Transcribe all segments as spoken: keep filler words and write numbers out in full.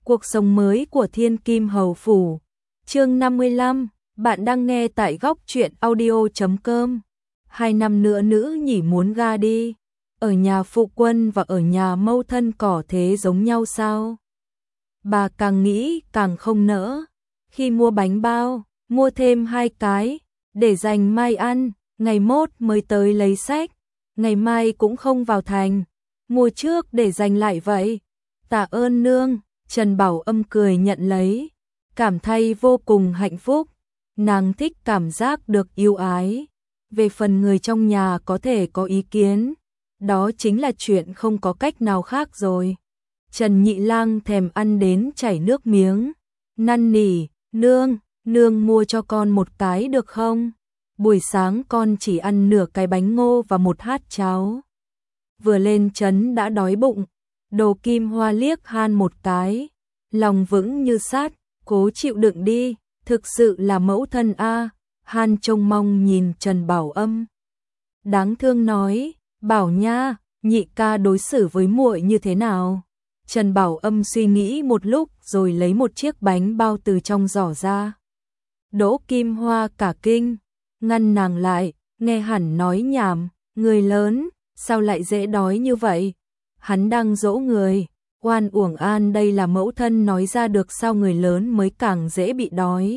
Cuộc sống mới của Thiên Kim Hầu Phủ. Chương năm mươi lăm, bạn đang nghe tại góc truyện audio chấm com. Hai năm nữa nữ nhỉ muốn ga đi. Ở nhà phụ quân và ở nhà mâu thân cỏ thế giống nhau sao? Bà càng nghĩ càng không nỡ. Khi mua bánh bao, mua thêm hai cái, để dành mai ăn, ngày mốt mới tới lấy sách. Ngày mai cũng không vào thành, mua trước để dành lại vậy. Tạ ơn nương. Trần Bảo Âm cười nhận lấy, cảm thấy vô cùng hạnh phúc. Nàng thích cảm giác được yêu ái. Về phần người trong nhà có thể có ý kiến, đó chính là chuyện không có cách nào khác rồi. Trần Nhị Lang thèm ăn đến chảy nước miếng, năn nỉ, nương, nương mua cho con một cái được không? Buổi sáng con chỉ ăn nửa cái bánh ngô và một hát cháo. Vừa lên trấn đã đói bụng. Đồ Kim Hoa liếc Han một cái, lòng vững như sắt, cố chịu đựng đi, thực sự là mẫu thân a. Han trông mong nhìn Trần Bảo Âm, đáng thương nói, Bảo nha, nhị ca đối xử với muội như thế nào? Trần Bảo Âm suy nghĩ một lúc rồi lấy một chiếc bánh bao từ trong giỏ ra. Đỗ Kim Hoa cả kinh, ngăn nàng lại, nghe hẳn nói nhảm, người lớn, sao lại dễ đói như vậy? Hắn đang dỗ người, oan uổng an đây là mẫu thân nói ra được sao người lớn mới càng dễ bị đói.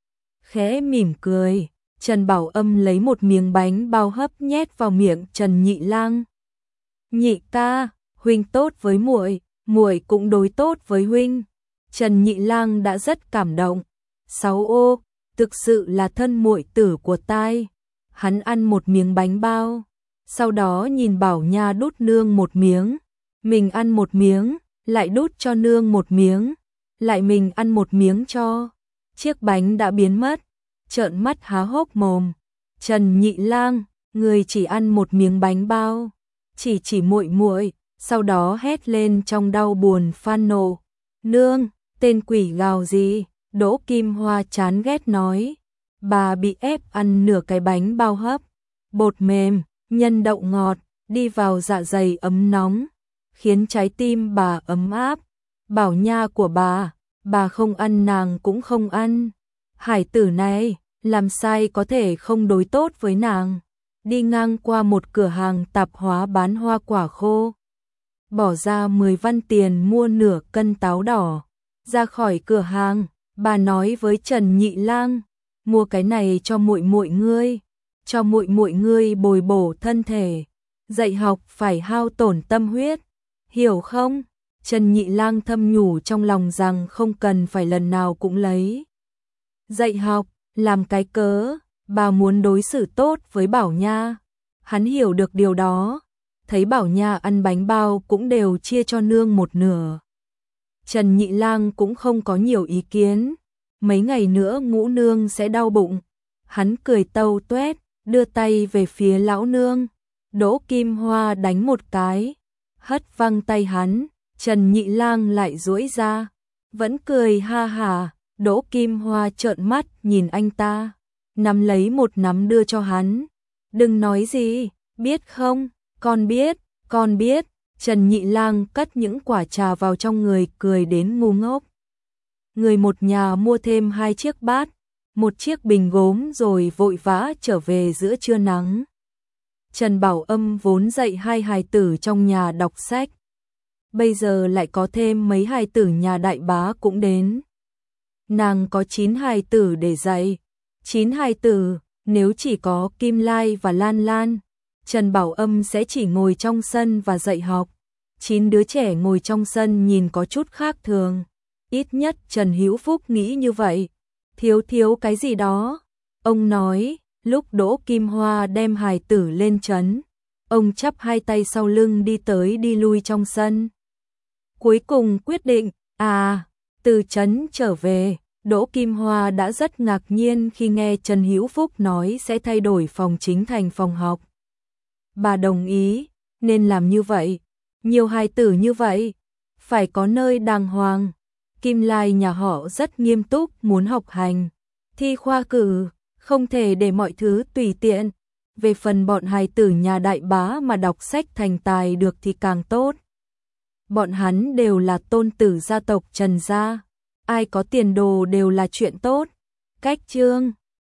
Khẽ mỉm cười, Trần Bảo Âm lấy một miếng bánh bao hấp nhét vào miệng Trần Nhị Lang. Nhị ca, huynh tốt với muội, muội cũng đối tốt với huynh. Trần Nhị Lang đã rất cảm động. Sáu ô, thực sự là thân muội tử của tai. Hắn ăn một miếng bánh bao, sau đó nhìn Bảo Nha đút nương một miếng. Mình ăn một miếng, lại đút cho nương một miếng, lại mình ăn một miếng cho. Chiếc bánh đã biến mất, trợn mắt há hốc mồm. Trần Nhị Lang, người chỉ ăn một miếng bánh bao, chỉ chỉ muội muội, sau đó hét lên trong đau buồn phan nộ. Nương, tên quỷ gào gì? Đỗ Kim Hoa chán ghét nói. Bà bị ép ăn nửa cái bánh bao hấp, bột mềm, nhân đậu ngọt, đi vào dạ dày ấm nóng, khiến trái tim bà ấm áp. Bảo Nha của bà, bà không ăn nàng cũng không ăn. Hải tử này, làm sai có thể không đối tốt với nàng. Đi ngang qua một cửa hàng tạp hóa bán hoa quả khô, bỏ ra mười văn tiền mua nửa cân táo đỏ. Ra khỏi cửa hàng, bà nói với Trần Nhị Lang, mua cái này cho muội muội ngươi, cho muội muội ngươi bồi bổ thân thể. Dạy học phải hao tổn tâm huyết, hiểu không? Trần Nhị Lang thầm nhủ trong lòng rằng không cần phải lần nào cũng lấy dạy học làm cái cớ, bà muốn đối xử tốt với Bảo Nha. Hắn hiểu được điều đó, thấy Bảo Nha ăn bánh bao cũng đều chia cho nương một nửa. Trần Nhị Lang cũng không có nhiều ý kiến, mấy ngày nữa ngũ nương sẽ đau bụng. Hắn cười tâu tuét, đưa tay về phía lão nương. Đỗ Kim Hoa đánh một cái, hất văng tay hắn. Trần Nhị Lang lại duỗi ra, vẫn cười ha hả. Đỗ Kim Hoa trợn mắt nhìn anh ta, nắm lấy một nắm đưa cho hắn. Đừng nói gì, biết không? Con biết, con biết. Trần Nhị Lang cất những quả trà vào trong người, cười đến ngu ngốc. Người một nhà mua thêm hai chiếc bát, một chiếc bình gốm rồi vội vã trở về giữa trưa nắng. Trần Bảo Âm vốn dạy hai hài tử trong nhà đọc sách, bây giờ lại có thêm mấy hài tử nhà đại bá cũng đến. Nàng có chín hài tử để dạy. Chín hài tử, nếu chỉ có Kim Lai và Lan Lan, Trần Bảo Âm sẽ chỉ ngồi trong sân và dạy học. Chín đứa trẻ ngồi trong sân nhìn có chút khác thường. Ít nhất Trần Hữu Phúc nghĩ như vậy. Thiếu thiếu cái gì đó. Ông nói, lúc Đỗ Kim Hoa đem hài tử lên trấn, ông chắp hai tay sau lưng đi tới đi lui trong sân. Cuối cùng quyết định, à, từ trấn trở về, Đỗ Kim Hoa đã rất ngạc nhiên khi nghe Trần Hữu Phúc nói sẽ thay đổi phòng chính thành phòng học. Bà đồng ý, nên làm như vậy, nhiều hài tử như vậy, phải có nơi đàng hoàng. Kim Lai nhà họ rất nghiêm túc muốn học hành, thi khoa cử, không thể để mọi thứ tùy tiện. Về phần bọn hài tử nhà đại bá mà đọc sách thành tài được thì càng tốt. bọn hắn đều là tôn tử gia tộc Trần gia, ai có tiền đồ đều là chuyện tốt. Cách chương